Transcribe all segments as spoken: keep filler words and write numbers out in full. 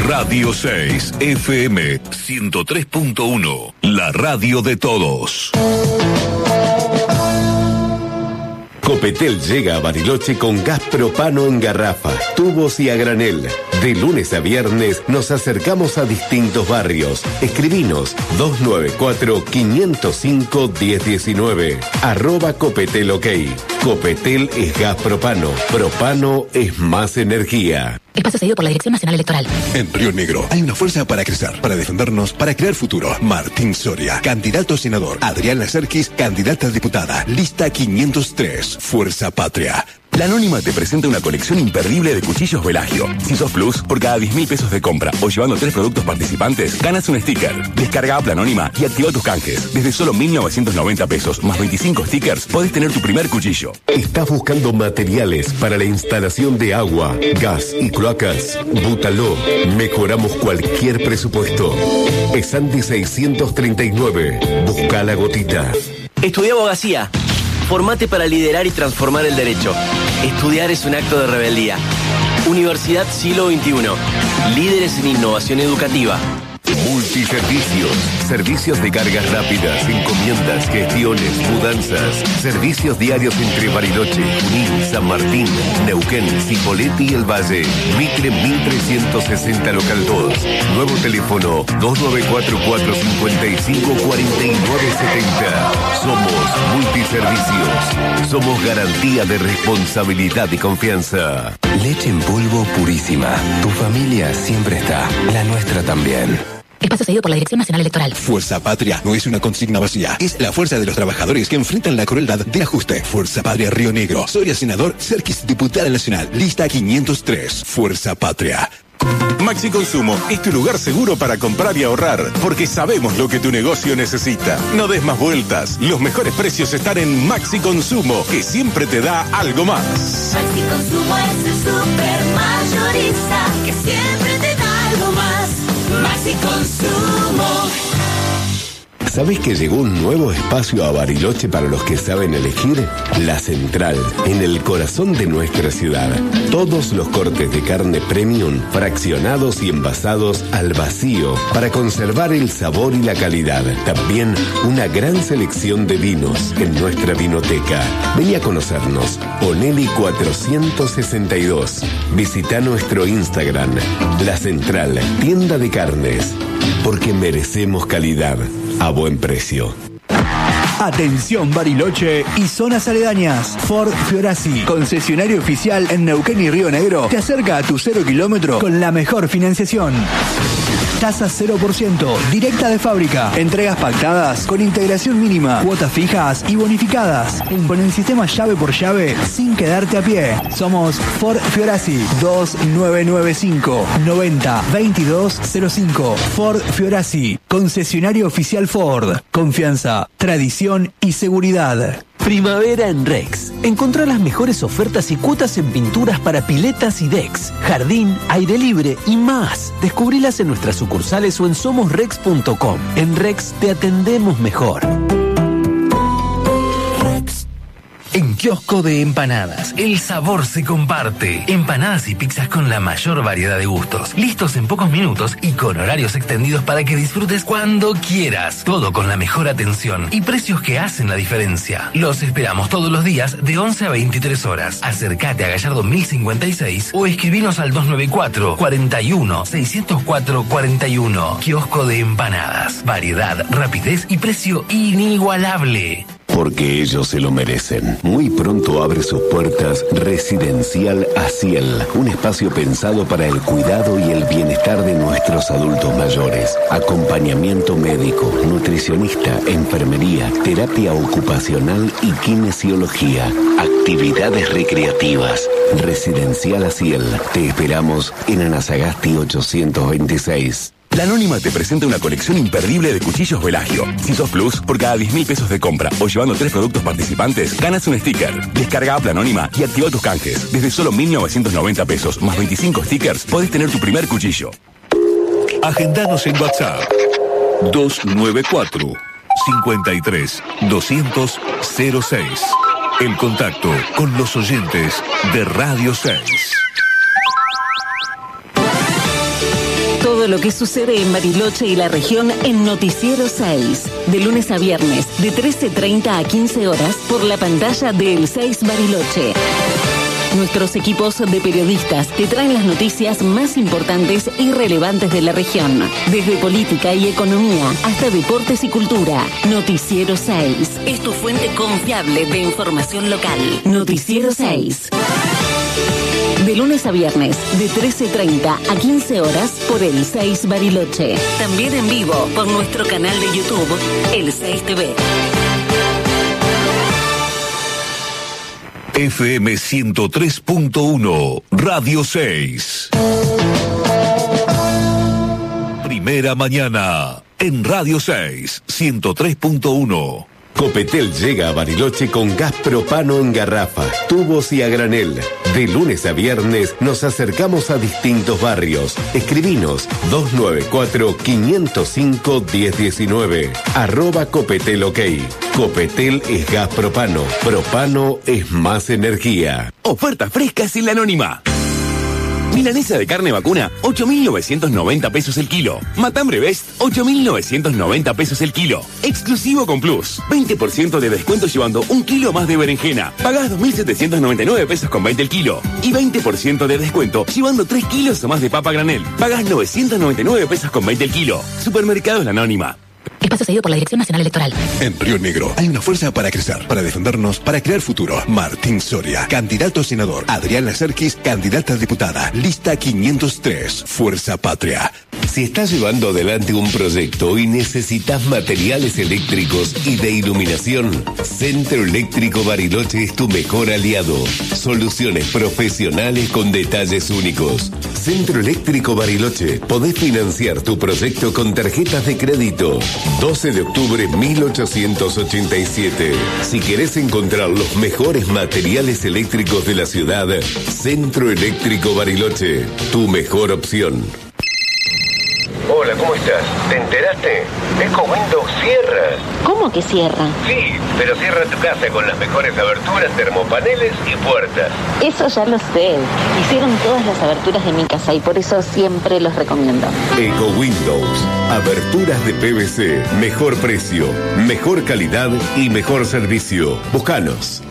Radio seis, F M ciento tres punto uno, la radio de todos. Copetel llega a Bariloche con gas propano en garrafa, tubos y a granel. De lunes a viernes nos acercamos a distintos barrios. Escribinos dos nueve cuatro, cinco cero cinco, uno cero uno nueve. Arroba Copetel OK. Copetel es gas propano. Propano es más energía. Espacio cedido por la Dirección Nacional Electoral. En Río Negro hay una fuerza para crecer, para defendernos, para crear futuro. Martín Soria, candidato a senador. Adriana Serkis, candidata a diputada. Lista quinientos tres. Fuerza Patria. La Anónima te presenta una colección imperdible de cuchillos Velagio. Si sos Plus, por cada diez mil pesos de compra o llevando tres productos participantes, ganas un sticker. Descarga App La Anónima y activa tus canjes. Desde solo mil novecientos noventa pesos más veinticinco stickers, podés tener tu primer cuchillo. ¿Estás buscando materiales para la instalación de agua, gas y cloacas? Bútalo. Mejoramos cualquier presupuesto. Esandi seiscientos treinta y nueve. Busca la gotita. Estudié abogacía. Formate para liderar y transformar el derecho. Estudiar es un acto de rebeldía. Universidad Siglo veintiuno. Líderes en innovación educativa. Multiservicios. Servicios de cargas rápidas, encomiendas, gestiones, mudanzas. Servicios diarios entre Bariloche, Junín, San Martín, Neuquén, Cipolletti y El Valle. Mitre mil trescientos sesenta local dos. Nuevo teléfono dos nueve cuatro cuatro, cinco cinco, cuatro nueve siete cero. Somos Multiservicios. Somos garantía de responsabilidad y confianza. Leche en polvo purísima. Tu familia siempre está. La nuestra también. Espacio cedido por la Dirección Nacional Electoral. Fuerza Patria no es una consigna vacía. Es la fuerza de los trabajadores que enfrentan la crueldad del ajuste. Fuerza Patria Río Negro. Soria senador, Serkis diputada nacional. Lista quinientos tres. Fuerza Patria. Maxi Consumo es tu lugar seguro para comprar y ahorrar, porque sabemos lo que tu negocio necesita. No des más vueltas. Los mejores precios están en Maxi Consumo, que siempre te da algo más. Maxi Consumo es el super mayorista que siempre te da algo más. Maxi Consumo. ¿Sabés que llegó un nuevo espacio a Bariloche para los que saben elegir? La Central, en el corazón de nuestra ciudad. Todos los cortes de carne premium, fraccionados y envasados al vacío, para conservar el sabor y la calidad. También una gran selección de vinos en nuestra vinoteca. Vení a conocernos. Onelli cuatrocientos sesenta y dos. Visita nuestro Instagram. La Central, tienda de carnes. Porque merecemos calidad a buen precio. Atención Bariloche y zonas aledañas. Ford Fiorasi, concesionario oficial en Neuquén y Río Negro, te acerca a tu cero kilómetro con la mejor financiación. Tasa cero por ciento, directa de fábrica. Entregas pactadas con integración mínima, cuotas fijas y bonificadas. Con el sistema llave por llave sin quedarte a pie. Somos Ford Fiorasi. dos nueve nueve cinco, noventa, veintidós cero cinco. Ford Fiorasi, concesionario oficial Ford. Confianza, tradición y seguridad. Primavera en Rex. Encontrá las mejores ofertas y cuotas en pinturas para piletas y decks, jardín, aire libre y más. Descubrilas en nuestras sucursales o en somos rex punto com. En Rex te atendemos mejor. En Kiosco de Empanadas, el sabor se comparte. Empanadas y pizzas con la mayor variedad de gustos, listos en pocos minutos y con horarios extendidos para que disfrutes cuando quieras. Todo con la mejor atención y precios que hacen la diferencia. Los esperamos todos los días de once a veintitrés horas. Acércate a Gallardo mil cincuenta y seis o escribinos al dos nueve cuatro, cuatro uno, seis cero cuatro, cuatro uno. Kiosco de Empanadas. Variedad, rapidez y precio inigualable. Porque ellos se lo merecen. Muy pronto abre sus puertas Residencial Asiel, un espacio pensado para el cuidado y el bienestar de nuestros adultos mayores. Acompañamiento médico, nutricionista, enfermería, terapia ocupacional y kinesiología. Actividades recreativas. Residencial Asiel. Te esperamos en Anasagasti ochocientos veintiséis. La Anónima te presenta una colección imperdible de cuchillos Velagio. Si sos Plus, por cada diez mil pesos de compra o llevando tres productos participantes, ganas un sticker. Descarga App La Anónima y activa tus canjes. Desde solo mil novecientos noventa pesos más veinticinco stickers, podés tener tu primer cuchillo. Agendanos en WhatsApp dos nueve cuatro, cinco tres, doscientos, cero seis. El contacto con los oyentes de Radio seis. todo lo que sucede en Bariloche y la región en Noticiero seis. De lunes a viernes, de trece treinta a quince horas, por la pantalla de El seis Bariloche. Nuestros equipos de periodistas te traen las noticias más importantes y relevantes de la región. Desde política y economía hasta deportes y cultura. Noticiero seis. Es tu fuente confiable de información local. Noticiero seis. De lunes a viernes, de trece treinta a quince horas, por El seis Bariloche. También en vivo por nuestro canal de YouTube, El seis T V. F M ciento tres punto uno, Radio seis. Primera mañana, en Radio seis, ciento tres punto uno. Copetel llega a Bariloche con gas propano en garrafa, tubos y a granel. De lunes a viernes nos acercamos a distintos barrios. Escribinos dos nueve cuatro, cinco cero cinco, uno cero uno nueve. Arroba Copetel OK. Copetel es gas propano. Propano es más energía. Ofertas frescas en la Anónima. Milanesa de carne vacuna, ocho mil novecientos noventa pesos el kilo. Matambre Best, ocho mil novecientos noventa pesos el kilo. Exclusivo con Plus. veinte por ciento de descuento llevando un kilo más de berenjena. Pagás dos mil setecientos noventa y nueve pesos con veinte el kilo. Y veinte por ciento de descuento llevando tres kilos o más de papa granel. Pagás novecientos noventa y nueve pesos con veinte el kilo. Supermercados La Anónima. Espacio cedido por la Dirección Nacional Electoral. En Río Negro hay una fuerza para crecer, para defendernos, para crear futuro. Martín Soria, candidato a senador. Adriana Serkis, candidata a diputada. Lista quinientos tres, Fuerza Patria. Si estás llevando adelante un proyecto y necesitas materiales eléctricos y de iluminación, Centro Eléctrico Bariloche es tu mejor aliado. Soluciones profesionales con detalles únicos. Centro Eléctrico Bariloche. Podés financiar tu proyecto con tarjetas de crédito. doce de octubre mil ochocientos ochenta y siete. Si querés encontrar los mejores materiales eléctricos de la ciudad, Centro Eléctrico Bariloche, tu mejor opción. Hola, ¿cómo estás? ¿Te enteraste? EcoWindows cierra. ¿Cómo que cierra? Sí, pero cierra tu casa con las mejores aberturas, termopaneles y puertas. Eso ya lo sé. Hicieron todas las aberturas de mi casa y por eso siempre los recomiendo. EcoWindows. Aberturas de P V C. Mejor precio, mejor calidad y mejor servicio. Búscanos.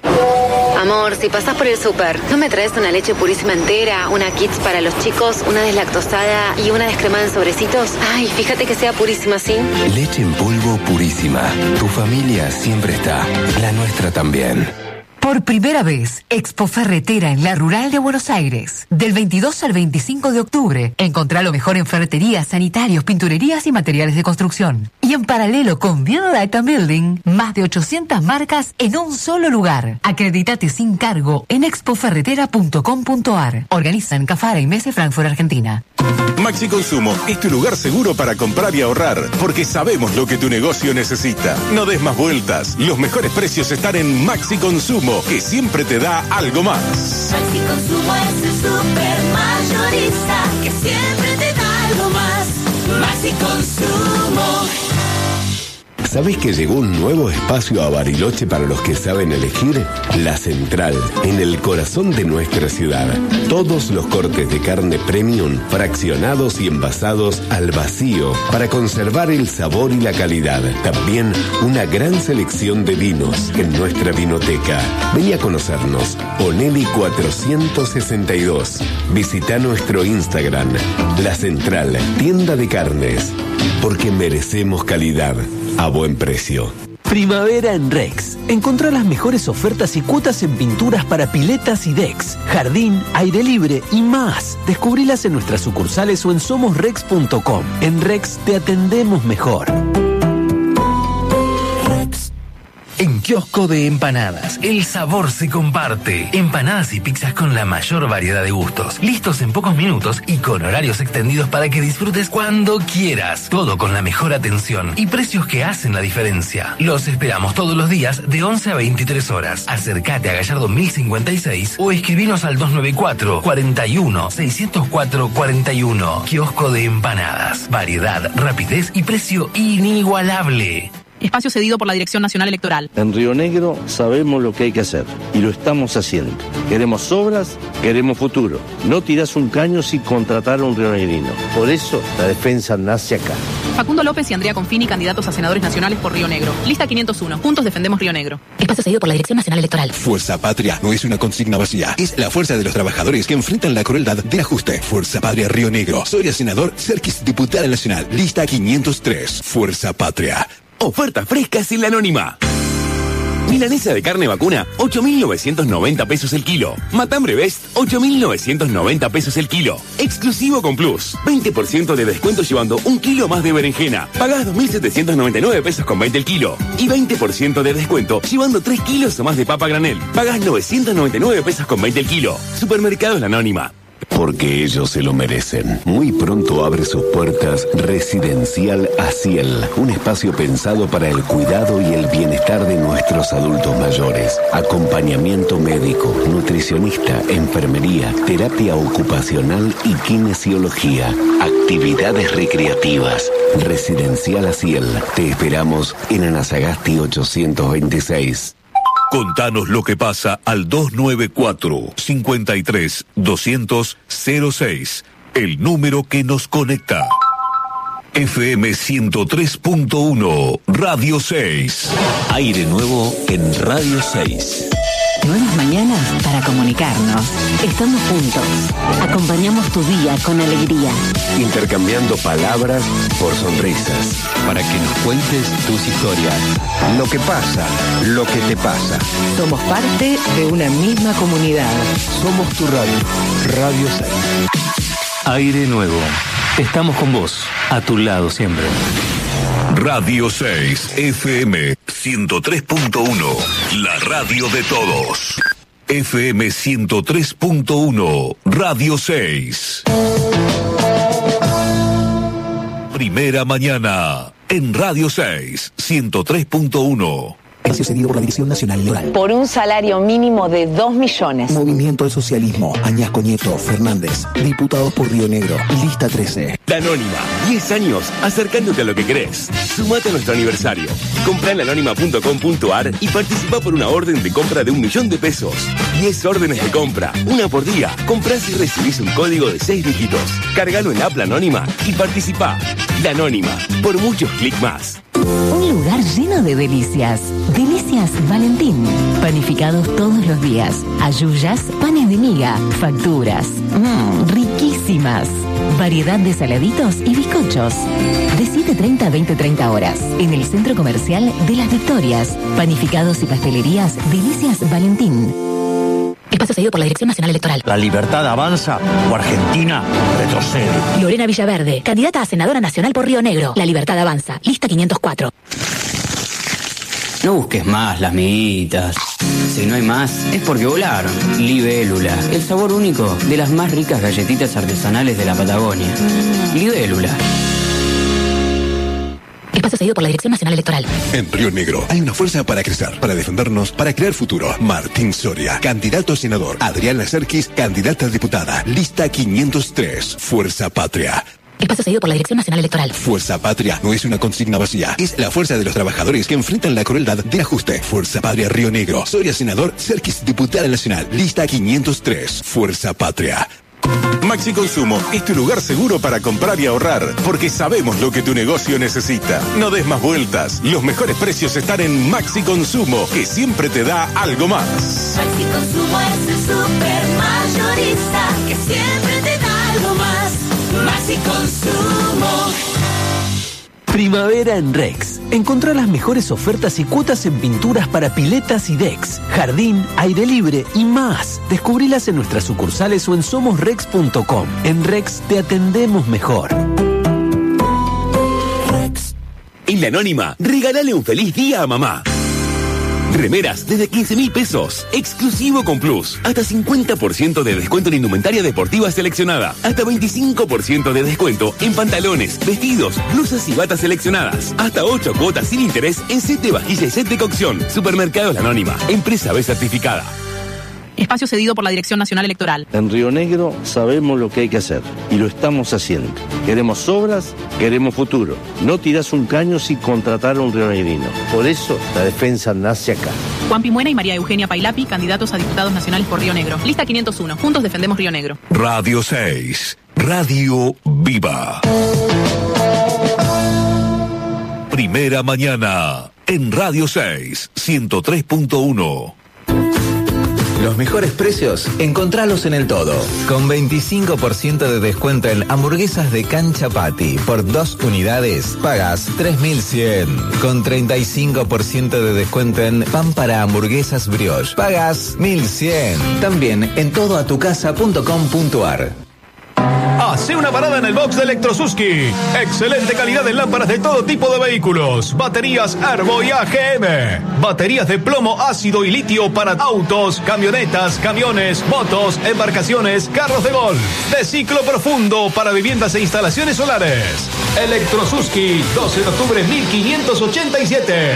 Amor, si pasás por el súper, ¿no me traes una leche purísima entera, una Kids para los chicos, una deslactosada y una descremada en sobrecitos? Ay, fíjate que sea purísima, ¿sí? Leche en polvo purísima. Tu familia siempre está. La nuestra también. Por primera vez, Expo Ferretera en la Rural de Buenos Aires. Del veintidós al veinticinco de octubre, encontrá lo mejor en ferreterías, sanitarios, pinturerías y materiales de construcción. Y en paralelo con Light and Building, más de ochocientas marcas en un solo lugar. Acreditate sin cargo en expo ferretera punto com punto ar. Organizan Cafara y Mese Frankfurt, Argentina. Maxi Consumo es tu lugar seguro para comprar y ahorrar, porque sabemos lo que tu negocio necesita. No des más vueltas. Los mejores precios están en Maxi Consumo, que siempre te da algo más. Maxi Consumo es el super mayorista que siempre te da algo más. Maxi Consumo. ¿Sabés que llegó un nuevo espacio a Bariloche para los que saben elegir? La Central, en el corazón de nuestra ciudad. Todos los cortes de carne premium, fraccionados y envasados al vacío, para conservar el sabor y la calidad. También una gran selección de vinos en nuestra vinoteca. Vení a conocernos. Onelli cuatrocientos sesenta y dos. Visita nuestro Instagram. La Central, tienda de carnes. Porque merecemos calidad a buen precio. Primavera en Rex. Encontrá las mejores ofertas y cuotas en pinturas para piletas y decks, jardín, aire libre y más. Descubrilas en nuestras sucursales o en somos rex punto com. En Rex te atendemos mejor. En Kiosco de Empanadas, el sabor se comparte. Empanadas y pizzas con la mayor variedad de gustos. Listos en pocos minutos y con horarios extendidos para que disfrutes cuando quieras. Todo con la mejor atención y precios que hacen la diferencia. Los esperamos todos los días de once a veintitrés horas. Acércate a Gallardo mil cincuenta y seis o escribinos al dos nueve cuatro, cuarenta y uno, seiscientos cuatro, cuarenta y uno. Kiosco de Empanadas. Variedad, rapidez y precio inigualable. Espacio cedido por la Dirección Nacional Electoral. En Río Negro sabemos lo que hay que hacer y lo estamos haciendo. Queremos obras, queremos futuro. No tirás un caño sin contratar a un rionegrino. Por eso la defensa nace acá. Facundo López y Andrea Confini, candidatos a senadores nacionales por Río Negro. Lista quinientos uno. Juntos defendemos Río Negro. Espacio cedido por la Dirección Nacional Electoral. Fuerza Patria no es una consigna vacía. Es la fuerza de los trabajadores que enfrentan la crueldad del ajuste. Fuerza Patria Río Negro. Soria senador, Serkis diputada nacional. Lista quinientos tres. Fuerza Patria. Ofertas frescas en la Anónima. Milanesa de carne vacuna, ocho mil novecientos noventa pesos el kilo. Matambre Best, ocho mil novecientos noventa pesos el kilo. Exclusivo con Plus. veinte por ciento de descuento llevando un kilo más de berenjena. Pagás dos mil setecientos noventa y nueve pesos con veinte el kilo. Y veinte por ciento de descuento llevando tres kilos o más de papa granel. Pagás novecientos noventa y nueve pesos con veinte el kilo. Supermercados La Anónima. Porque ellos se lo merecen. Muy pronto abre sus puertas Residencial Asiel, un espacio pensado para el cuidado y el bienestar de nuestros adultos mayores. Acompañamiento médico, nutricionista, enfermería, terapia ocupacional y kinesiología. Actividades recreativas. Residencial Asiel. Te esperamos en Anasagasti ochocientos veintiséis. Contanos lo que pasa al dos nueve cuatro, cinco tres, dos cero cero cero seis, el número que nos conecta. F M ciento tres punto uno, Radio seis. Aire nuevo en Radio seis. Nuevas mañanas para comunicarnos. Estamos juntos. Acompañamos tu día con alegría. Intercambiando palabras por sonrisas. Para que nos cuentes tus historias. Lo que pasa, lo que te pasa. Somos parte de una misma comunidad. Somos tu radio. Radio seis. Aire nuevo. Estamos con vos. A tu lado siempre. Radio seis, F M ciento tres punto uno, la radio de todos. F M ciento tres punto uno, Radio seis. Primera mañana, en Radio seis, ciento tres punto uno. Espacio cedido por la Dirección Nacional Electoral. Por un salario mínimo de dos millones. Movimiento al Socialismo. Añasco Nieto Fernández. Diputados por Río Negro. Lista trece. La Anónima. diez años acercándote a lo que querés. Sumate a nuestro aniversario. Comprá en la anónima punto com punto ar y participa por una orden de compra de un millón de pesos. diez órdenes de compra. Una por día. Comprás y recibís un código de seis dígitos. Cargalo en la app La Anónima y participá. La Anónima. Por muchos clics más. Un lugar lleno de delicias. Delicias Valentín. Panificados todos los días. Ayuyas, panes de miga, facturas. Mmm, riquísimas. Variedad de saladitos y bizcochos. De siete treinta a veinte treinta horas. En el Centro Comercial de Las Victorias. Panificados y pastelerías Delicias Valentín. Espacio cedido por la Dirección Nacional Electoral. La libertad avanza o Argentina retrocede. Lorena Villaverde, candidata a senadora nacional por Río Negro. La libertad avanza. Lista quinientos cuatro. No busques más las miguitas. Si no hay más, es porque volaron. Libélula, el sabor único de las más ricas galletitas artesanales de la Patagonia. Libélula. Espacio cedido por la Dirección Nacional Electoral. En Río Negro hay una fuerza para crecer, para defendernos, para crear futuro. Martín Soria, candidato a senador. Adriana Serkis, candidata a diputada. Lista quinientos tres. Fuerza Patria. Espacio cedido por la Dirección Nacional Electoral. Fuerza Patria no es una consigna vacía. Es la fuerza de los trabajadores que enfrentan la crueldad del ajuste. Fuerza Patria Río Negro. Soria senador, Serkis diputada nacional. Lista quinientos tres. Fuerza Patria. Maxi Consumo es tu lugar seguro para comprar y ahorrar, porque sabemos lo que tu negocio necesita. No des más vueltas. Los mejores precios están en Maxi Consumo, que siempre te da algo más. Maxi Consumo es el super mayorista que siempre te da algo más. Maxi Consumo. Primavera en Rex. Encontrá las mejores ofertas y cuotas en pinturas para piletas y decks, jardín, aire libre y más. Descubrilas en nuestras sucursales o en somos rex punto com. En Rex te atendemos mejor. Rex. En La Anónima, regálale un feliz día a mamá. Remeras desde quince mil pesos. Exclusivo con Plus. Hasta cincuenta por ciento de descuento en indumentaria deportiva seleccionada. Hasta veinticinco por ciento de descuento en pantalones, vestidos, blusas y batas seleccionadas. Hasta ocho cuotas sin interés en set de vajilla y set de cocción. Supermercados La Anónima. Empresa B certificada. Espacio cedido por la Dirección Nacional Electoral. En Río Negro sabemos lo que hay que hacer y lo estamos haciendo. Queremos obras, queremos futuro. No tirás un caño sin contratar a un rionegrino. Por eso la defensa nace acá. Juan Pimuena y María Eugenia Pailapi, candidatos a diputados nacionales por Río Negro. Lista quinientos uno. Juntos defendemos Río Negro. Radio seis. Radio Viva. Primera mañana. En Radio seis. ciento tres punto uno. Los mejores precios, encontralos en El Todo. Con veinticinco por ciento de descuento en hamburguesas de cancha patty. Por dos unidades, pagas tres mil cien. Con treinta y cinco por ciento de descuento en pan para hamburguesas brioche. Pagas mil cien. También en todo a tu casa punto com punto ar. Hace una parada en el box de Electrosuski. Excelente calidad en lámparas de todo tipo de vehículos. Baterías Erbo y A G M. Baterías de plomo ácido y litio para autos, camionetas, camiones, motos, embarcaciones, carros de golf. De ciclo profundo para viviendas e instalaciones solares. Electrosuski, doce de octubre mil quinientos ochenta y siete.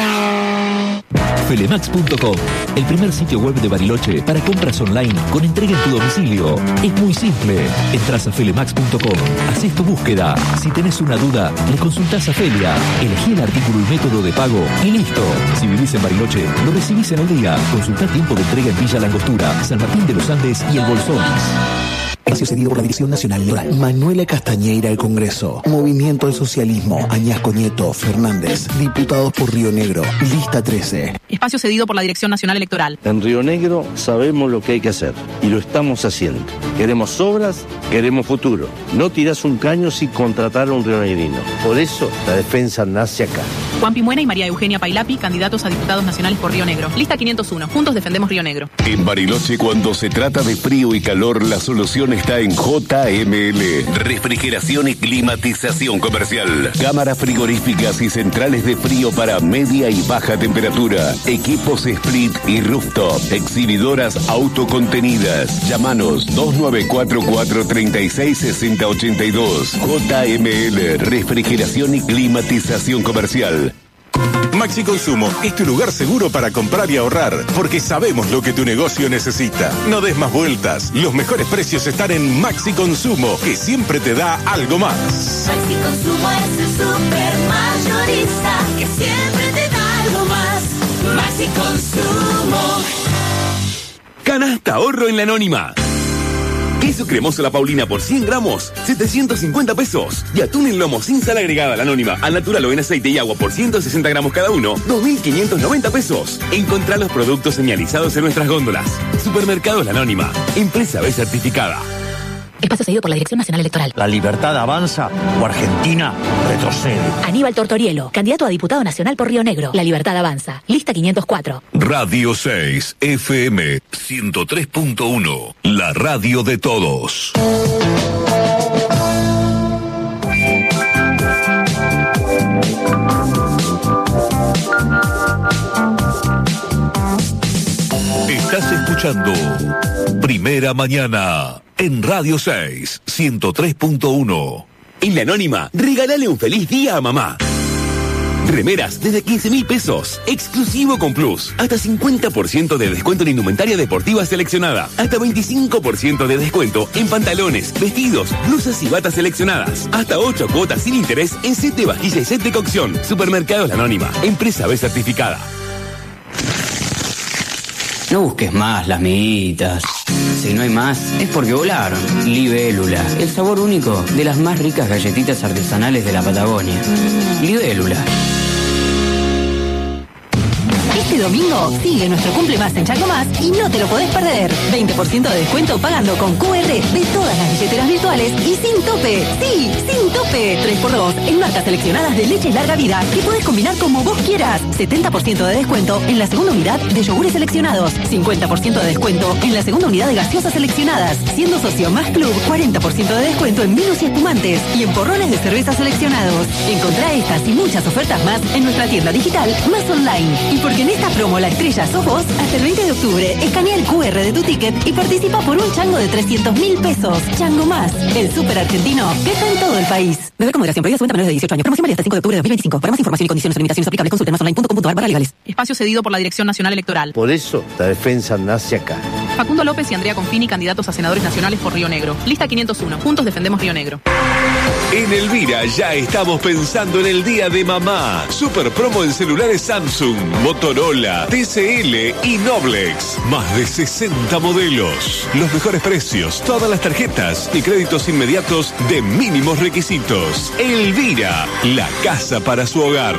Felemax punto com, el primer sitio web de Bariloche para compras online con entrega en tu domicilio. Es muy simple. Entras a Felemax punto com, haces tu búsqueda. Si tenés una duda, le consultás a Felia. Elegí el artículo y método de pago y listo. Si vivís en Bariloche, lo recibís en el día. Consultá tiempo de entrega en Villa Langostura, San Martín de los Andes y El Bolsón. Espacio cedido por la Dirección Nacional Electoral. Manuela Castañeira al Congreso. Movimiento al Socialismo. Añasco Nieto Fernández. Diputados por Río Negro. Lista trece. Espacio cedido por la Dirección Nacional Electoral. En Río Negro sabemos lo que hay que hacer y lo estamos haciendo. Queremos obras, queremos futuro. No tirás un caño sin contratar a un rionegrino. Por eso la defensa nace acá. Juan Pimuena y María Eugenia Pailapi, candidatos a diputados nacionales por Río Negro. Lista quinientos uno. Juntos defendemos Río Negro. En Bariloche, cuando se trata de frío y calor, la solución está en J M L. Refrigeración y climatización comercial. Cámaras frigoríficas y centrales de frío para media y baja temperatura. Equipos split y rooftop. Exhibidoras autocontenidas. Llámanos dos nueve cuatro cuatro, tres seis, seis cero ocho dos. J M L. Refrigeración y climatización comercial. Maxi Consumo es tu lugar seguro para comprar y ahorrar, porque sabemos lo que tu negocio necesita. No des más vueltas. Los mejores precios están en Maxi Consumo, que siempre te da algo más. Maxi Consumo es el super mayorista que siempre te da algo más. Maxi Consumo. Canasta ahorro en la Anónima. Queso cremoso La Paulina por cien gramos, setecientos cincuenta pesos. Y atún en lomo sin sal agregada La Anónima, al natural o en aceite y agua por ciento sesenta gramos cada uno, dos mil quinientos noventa pesos. Encontrá los productos señalizados en nuestras góndolas. Supermercados La Anónima, empresa B certificada. Espacio cedido por la Dirección Nacional Electoral. ¿La libertad avanza o Argentina retrocede? Aníbal Tortorielo, candidato a diputado nacional por Río Negro. La libertad avanza. Lista quinientos cuatro. Radio seis, F M ciento tres punto uno. La radio de todos. Estás escuchando Primera Mañana en Radio seis, ciento tres punto uno. En La Anónima, regálale un feliz día a mamá. Remeras desde quince mil pesos. Exclusivo con Plus. Hasta cincuenta por ciento de descuento en indumentaria deportiva seleccionada. Hasta veinticinco por ciento de descuento en pantalones, vestidos, blusas y batas seleccionadas. Hasta ocho cuotas sin interés en set de vajilla y set de cocción. Supermercados La Anónima. Empresa B certificada. No busques más las miguitas. Si no hay más, es porque volaron. Libélula, el sabor único de las más ricas galletitas artesanales de la Patagonia. Libélula. Este domingo sigue nuestro cumple más en Chango Más y no te lo podés perder. veinte por ciento de descuento pagando con Q R de todas las billeteras virtuales y sin tope. Sí, sin tope. tres por dos en marcas seleccionadas de leche larga vida que puedes combinar como vos quieras. setenta por ciento de descuento en la segunda unidad de yogures seleccionados. cincuenta por ciento de descuento en la segunda unidad de gaseosas seleccionadas. Siendo socio más club, cuarenta por ciento de descuento en vinos y espumantes y en porrones de cerveza seleccionados. Encontrá estas y muchas ofertas más en nuestra tienda digital Más Online. Y porque en esta promo la estrella sos vos, hasta el veinte de octubre, escanea el Q R de tu ticket y participa por un chango de trescientos mil pesos. Chango Más, el súper argentino que está en todo el país. meses. Beber con moderación. Prohibida su venta a menores de dieciocho años. Promoción válida hasta el cinco de octubre de dos mil veinticinco. Para más información y condiciones o limitaciones aplicables, consulte más online punto com punto ar barra legales. Espacio cedido por la Dirección Nacional Electoral. Por eso la defensa nace acá. Facundo López y Andrea Confini, candidatos a senadores nacionales por Río Negro. Lista quinientos uno. Juntos defendemos Río Negro. En Elvira ya estamos pensando en el día de mamá. Super promo en celulares Samsung, Motorola, T C L y Noblex. Más de sesenta modelos. Los mejores precios, todas las tarjetas y créditos inmediatos de mínimos requisitos. Elvira, la casa para su hogar.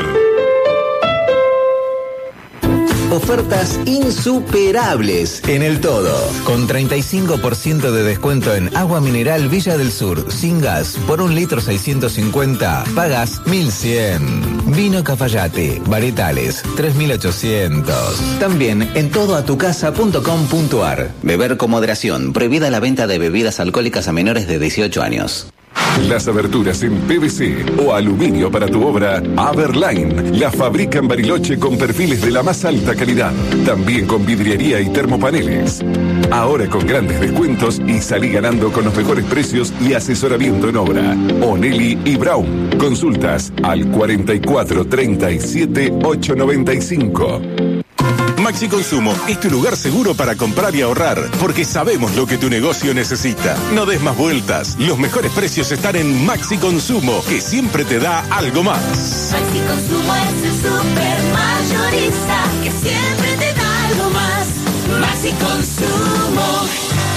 Ofertas insuperables en el todo. Con treinta y cinco por ciento de descuento en agua mineral Villa del Sur, sin gas, por un litro seiscientos cincuenta, pagas mil cien. Vino Cafayate, varietales, tres mil ochocientos. También en todo a tu casa punto com punto ar. Beber con moderación. Prohibida la venta de bebidas alcohólicas a menores de dieciocho años. Las aberturas en P V C o aluminio para tu obra, Aberline, la fabrica en Bariloche con perfiles de la más alta calidad. También con vidriería y termopaneles. Ahora con grandes descuentos y salí ganando con los mejores precios y asesoramiento en obra. Onelli y Brown. Consultas al cuarenta y cuatro treinta y siete ochocientos noventa y cinco. Maxi Consumo es tu lugar seguro para comprar y ahorrar, porque sabemos lo que tu negocio necesita. No des más vueltas. Los mejores precios están en Maxi Consumo, que siempre te da algo más. Maxi Consumo es el super mayorista que siempre te da algo más. Maxi Consumo.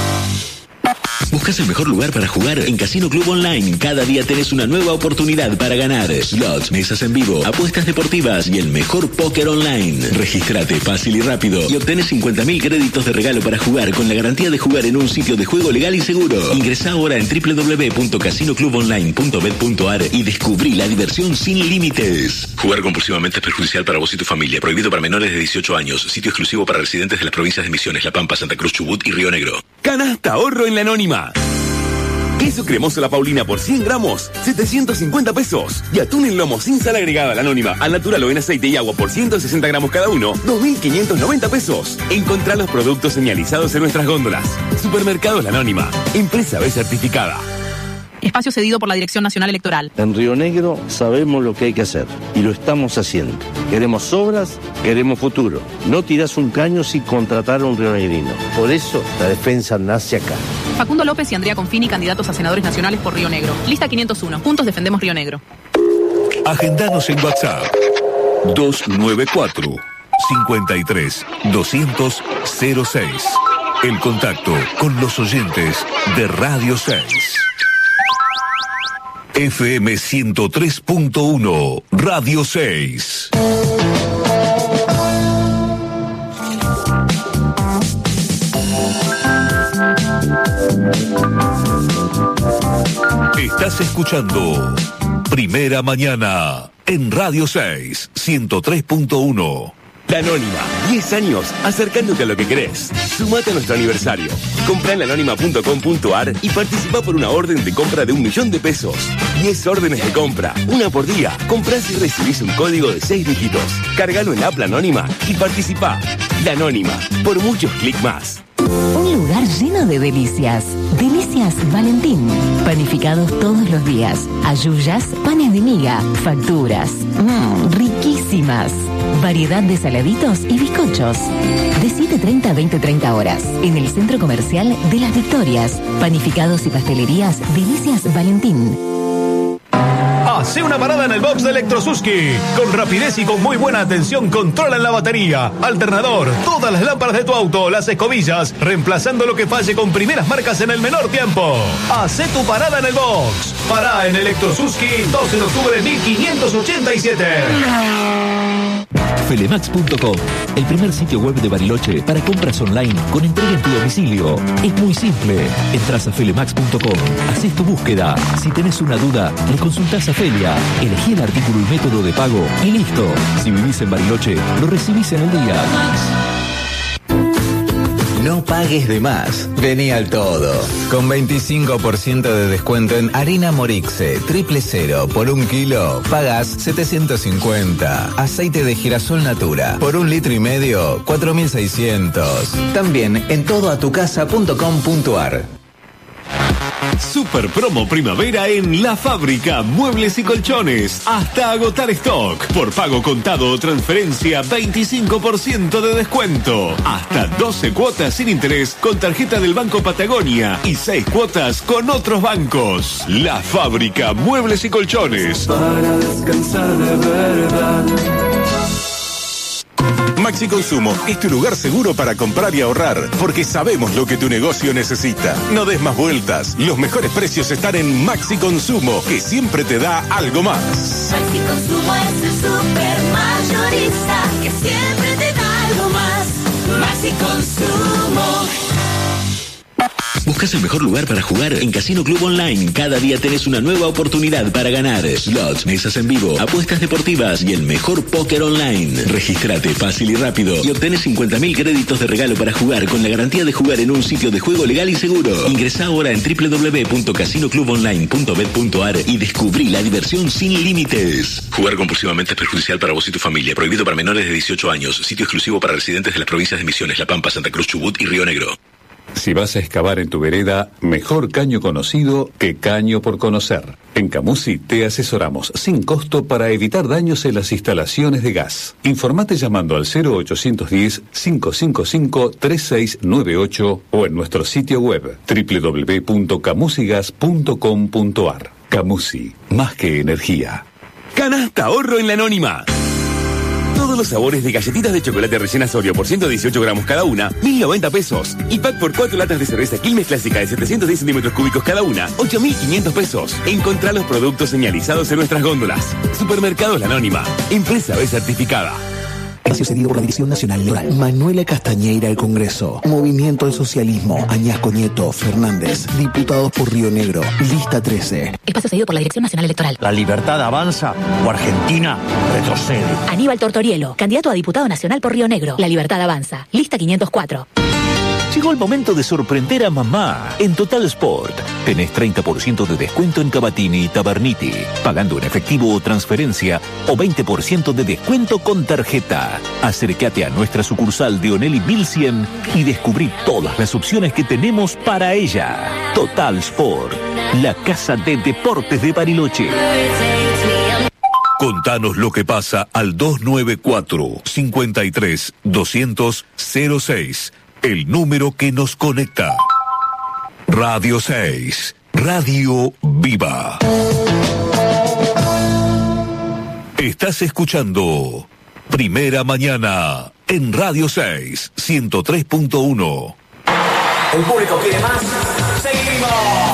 ¿Buscas el mejor lugar para jugar? En Casino Club Online, cada día tenés una nueva oportunidad para ganar. Slots, mesas en vivo, apuestas deportivas y el mejor póker online. Regístrate fácil y rápido y obtenés cincuenta mil créditos de regalo para jugar con la garantía de jugar en un sitio de juego legal y seguro. Ingresá ahora en doble u doble u doble u punto casino club online punto bet punto ar y descubrí la diversión sin límites. Jugar compulsivamente es perjudicial para vos y tu familia. Prohibido para menores de dieciocho años. Sitio exclusivo para residentes de las provincias de Misiones, La Pampa, Santa Cruz, Chubut y Río Negro. Canasta ahorro en la Anónima. Queso cremoso La Paulina por cien gramos, setecientos cincuenta pesos. Y atún en lomo sin sal agregada La Anónima, al natural o en aceite y agua por ciento sesenta gramos cada uno, dos mil quinientos noventa pesos. Encontrá los productos señalizados en nuestras góndolas. Supermercados La Anónima, empresa B certificada. Espacio cedido por la Dirección Nacional Electoral. En Río Negro sabemos lo que hay que hacer y lo estamos haciendo. Queremos obras, queremos futuro. No tirás un caño sin contratar a un rionegrino. Por eso la defensa nace acá. Facundo López y Andrea Confini, candidatos a senadores nacionales por Río Negro. Lista quinientos uno. Juntos defendemos Río Negro. Agendanos en WhatsApp dos nueve cuatro, cincuenta y tres, doscientos, cero seis. El contacto con los oyentes de Radio seis. F M ciento tres punto uno, Radio seis. Estás escuchando Primera Mañana en Radio seis, ciento tres punto uno. La Anónima, diez años acercándote a lo que querés. Sumate a nuestro aniversario. Comprá en la anónima punto com punto ar y participa por una orden de compra de un millón de pesos. diez órdenes de compra, una por día. Comprás y recibís un código de seis dígitos. Cargalo en la app La Anónima y participá. La Anónima, por muchos clics más. Un lugar lleno de delicias. Delicias Valentín. Panificados todos los días. Ayuyas, panes de miga, facturas. Mmm, riquísimas. Variedad de saladitos y bizcochos. De siete treinta a veinte treinta horas. En el Centro Comercial de Las Victorias. Panificados y pastelerías Delicias Valentín. Hace una parada en el box de Electrosuski. Con rapidez y con muy buena atención controlan la batería, alternador, todas las lámparas de tu auto, las escobillas, reemplazando lo que falle con primeras marcas en el menor tiempo. Hace tu parada en el box. Pará en Electrosuski, doce de octubre mil quinientos ochenta y siete. Felemax punto com, el primer sitio web de Bariloche para compras online con entrega en tu domicilio. Es muy simple. Entras a Felemax punto com, haces tu búsqueda. Si tenés una duda, le consultás a Felia. Elegí el artículo y método de pago y listo. Si vivís en Bariloche, lo recibís en el día. No pagues de más. Vení al todo. Con veinticinco por ciento de descuento en harina Morixe, triple cero, por un kilo, pagas setecientos cincuenta. Aceite de girasol Natura, por un litro y medio, cuatro mil seiscientos. También en todo a tu casa punto com punto ar. Super promo primavera en La Fábrica, muebles y colchones. Hasta agotar stock. Por pago contado o transferencia, veinticinco por ciento de descuento. Hasta doce cuotas sin interés con tarjeta del Banco Patagonia y seis cuotas con otros bancos. La Fábrica, muebles y colchones. Para descansar de verdad. Maxi Consumo es tu lugar seguro para comprar y ahorrar, porque sabemos lo que tu negocio necesita. No des más vueltas. Los mejores precios están en Maxi Consumo, que siempre te da algo más. Maxi Consumo es el super mayorista que siempre te da algo más. Maxi Consumo. ¿Buscas el mejor lugar para jugar? En Casino Club Online, cada día tenés una nueva oportunidad para ganar. Slots, mesas en vivo, apuestas deportivas y el mejor póker online. Regístrate fácil y rápido y obtenés cincuenta mil créditos de regalo para jugar con la garantía de jugar en un sitio de juego legal y seguro. Ingresá ahora en doble u doble u doble u punto casino club online punto bet punto a r y descubrí la diversión sin límites. Jugar compulsivamente es perjudicial para vos y tu familia. Prohibido para menores de dieciocho años. Sitio exclusivo para residentes de las provincias de Misiones, La Pampa, Santa Cruz, Chubut y Río Negro. Si vas a excavar en tu vereda, mejor caño conocido que caño por conocer. En Camusi te asesoramos sin costo para evitar daños en las instalaciones de gas. Informate llamando al cero ochocientos diez, cinco cinco cinco, tres seis nueve ocho o en nuestro sitio web doble u doble u doble u punto camusigas punto com punto a r. Camusi, más que energía. Canasta ahorro en la Anónima. Todos los sabores de galletitas de chocolate rellenas Oreo por ciento dieciocho gramos cada una, mil noventa pesos. Y pack por cuatro latas de cerveza Quilmes Clásica de setecientos diez centímetros cúbicos cada una, ocho mil quinientos pesos. Encontrá los productos señalizados en nuestras góndolas. Supermercados La Anónima, empresa B certificada. Espacio cedido por la Dirección Nacional Electoral. Manuela Castañeira al Congreso. Movimiento del Socialismo. Añasco Nieto Fernández. Diputados por Río Negro. Lista trece. Espacio cedido por la Dirección Nacional Electoral. ¿La libertad avanza o Argentina retrocede? Aníbal Tortorielo, candidato a diputado nacional por Río Negro. La libertad avanza. Lista quinientos cuatro. Llegó el momento de sorprender a mamá. En Total Sport tenés treinta por ciento de descuento en Cavatini y Taberniti, pagando en efectivo o transferencia, o veinte por ciento de descuento con tarjeta. Acércate a nuestra sucursal de Onelli mil cien y descubrí todas las opciones que tenemos para ella. Total Sport, la casa de deportes de Bariloche. Contanos lo que pasa al dos nueve cuatro, cinco tres, dos cero cero cero seis. El número que nos conecta. Radio seis. Radio Viva. Estás escuchando Primera Mañana en Radio seis, ciento tres punto uno. El público quiere más. ¡Seguimos!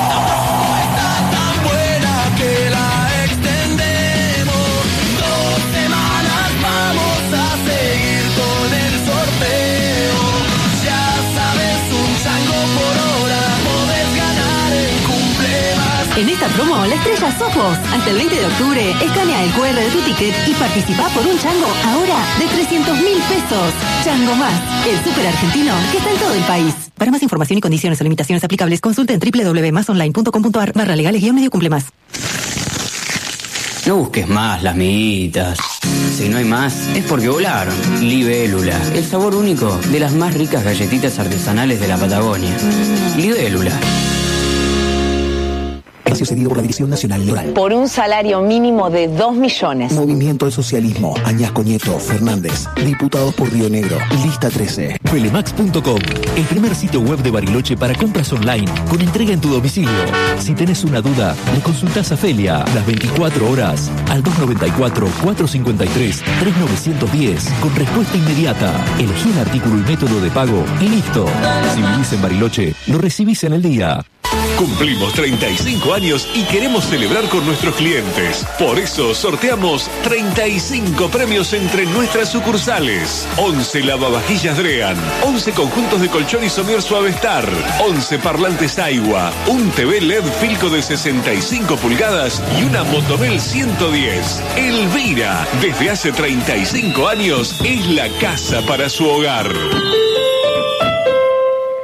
En esta promo, la estrella sos vos. Hasta el veinte de octubre, escanea el cu erre de tu ticket y participá por un chango ahora de trescientos mil pesos. Chango Más, el súper argentino que está en todo el país. Para más información y condiciones o limitaciones aplicables, consulta en doble u doble u doble u punto más online punto com punto a r barra legales guión medio cumple más. No busques más las miguitas. Si no hay más, es porque volaron. Libélula, el sabor único de las más ricas galletitas artesanales de la Patagonia. Libélula. Espacio cedido por la Dirección Nacional Electoral. Por un salario mínimo de dos millones. Movimiento del Socialismo. Añasco Nieto Fernández. Diputados por Río Negro. Lista trece. Felemax punto com, el primer sitio web de Bariloche para compras online con entrega en tu domicilio. Si tenés una duda, le consultás a Felia las veinticuatro horas al dos nueve cuatro, cuatro cinco tres, tres nueve uno cero con respuesta inmediata. Elegí el artículo y método de pago y listo. Si vivís en Bariloche, lo recibís en el día. Cumplimos treinta y cinco años y queremos celebrar con nuestros clientes. Por eso sorteamos treinta y cinco premios entre nuestras sucursales. once lavavajillas Drean, once conjuntos de colchón y somier Suavestar, once parlantes Aiwa, un T V L E D Filco de sesenta y cinco pulgadas y una Motomel ciento diez. Elvira, desde hace treinta y cinco años, es la casa para su hogar.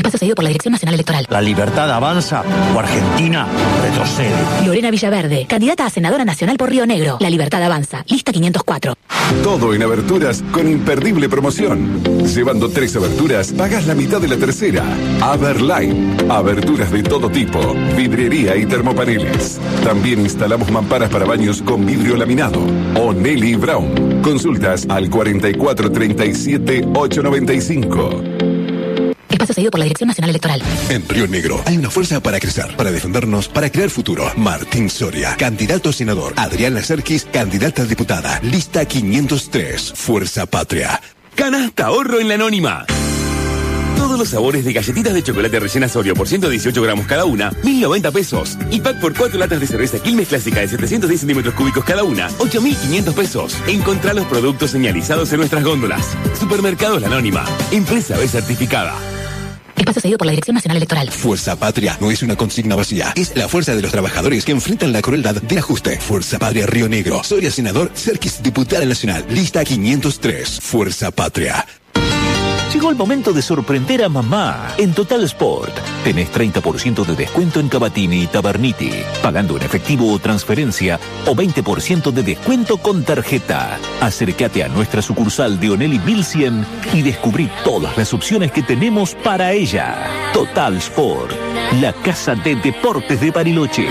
Espacio cedido por la Dirección Nacional Electoral. La libertad avanza o Argentina retrocede. Lorena Villaverde, candidata a senadora nacional por Río Negro. La libertad avanza. Lista quinientos cuatro. Todo en aberturas con imperdible promoción. Llevando tres aberturas, pagas la mitad de la tercera. Aberline. Aberturas de todo tipo. Vidriería y termopaneles. También instalamos mamparas para baños con vidrio laminado. O'Neill y Brown. Consultas al cuarenta y cuatro treinta y siete ochocientos noventa y cinco. Espacio cedido por la Dirección Nacional Electoral. En Río Negro hay una fuerza para crecer, para defendernos, para crear futuro. Martín Soria, candidato a senador. Adriana Serkis, candidata a diputada. Lista quinientos tres. Fuerza Patria. Canasta ahorro en la Anónima. Todos los sabores de galletitas de chocolate rellenas Oreo por ciento dieciocho gramos cada una, mil noventa pesos. Y pack por cuatro latas de cerveza Quilmes Clásica de setecientos diez centímetros cúbicos cada una, ocho mil quinientos pesos. Encontrá los productos señalizados en nuestras góndolas. Supermercados La Anónima. Empresa B certificada. Espacio cedido por la Dirección Nacional Electoral. Fuerza Patria no es una consigna vacía. Es la fuerza de los trabajadores que enfrentan la crueldad del ajuste. Fuerza Patria Río Negro. Soria senador, Serkis diputada nacional. Lista quinientos tres. Fuerza Patria. Llegó el momento de sorprender a mamá. En Total Sport tenés treinta por ciento de descuento en Cavatini y Taberniti, pagando en efectivo o transferencia, o veinte por ciento de descuento con tarjeta. Acércate a nuestra sucursal de Onelli mil cien y descubrí todas las opciones que tenemos para ella. Total Sport, la casa de deportes de Bariloche.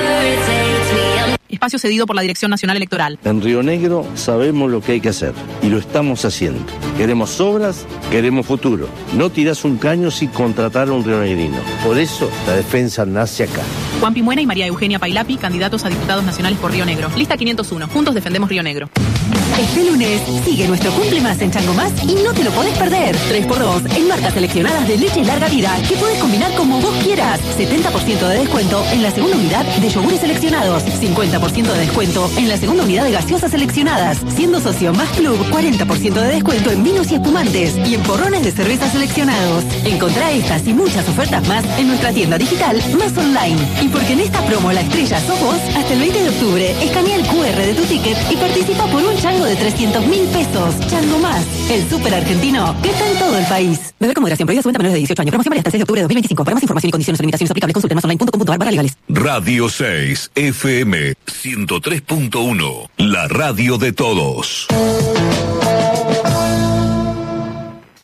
Espacio cedido por la Dirección Nacional Electoral. En Río Negro sabemos lo que hay que hacer y lo estamos haciendo. Queremos obras, queremos futuro. No tirás un caño sin contratar a un rionegrino. Por eso la defensa nace acá. Juan Pimuena y María Eugenia Pailapi, candidatos a diputados nacionales por Río Negro. Lista quinientos uno. Juntos defendemos Río Negro. Este lunes sigue nuestro Cumple Más en Chango Más y no te lo podés perder. tres por dos en marcas seleccionadas de leche larga vida que puedes combinar como vos quieras. setenta por ciento de descuento en la segunda unidad de yogures seleccionados. cincuenta por ciento de descuento en la segunda unidad de gaseosas seleccionadas. Siendo socio Más Club, cuarenta por ciento de descuento en vinos y espumantes y en porrones de cerveza seleccionados. Encontrá estas y muchas ofertas más en nuestra tienda digital Más Online. Y porque en esta promo la estrella sos vos, hasta el veinte de octubre, escanea el cu erre de tu ticket y participa por un chango de trescientos mil pesos. Chango Más, el súper argentino que está en todo el país. Beber con moderación, prohibida su venta a menores de dieciocho años. Promoción válida hasta el seis de octubre de dos mil veinticinco. Para más información y condiciones o limitaciones aplicables, consulte más online punto com punto ar barra legales. Radio seis F M ciento tres punto uno, la radio de todos.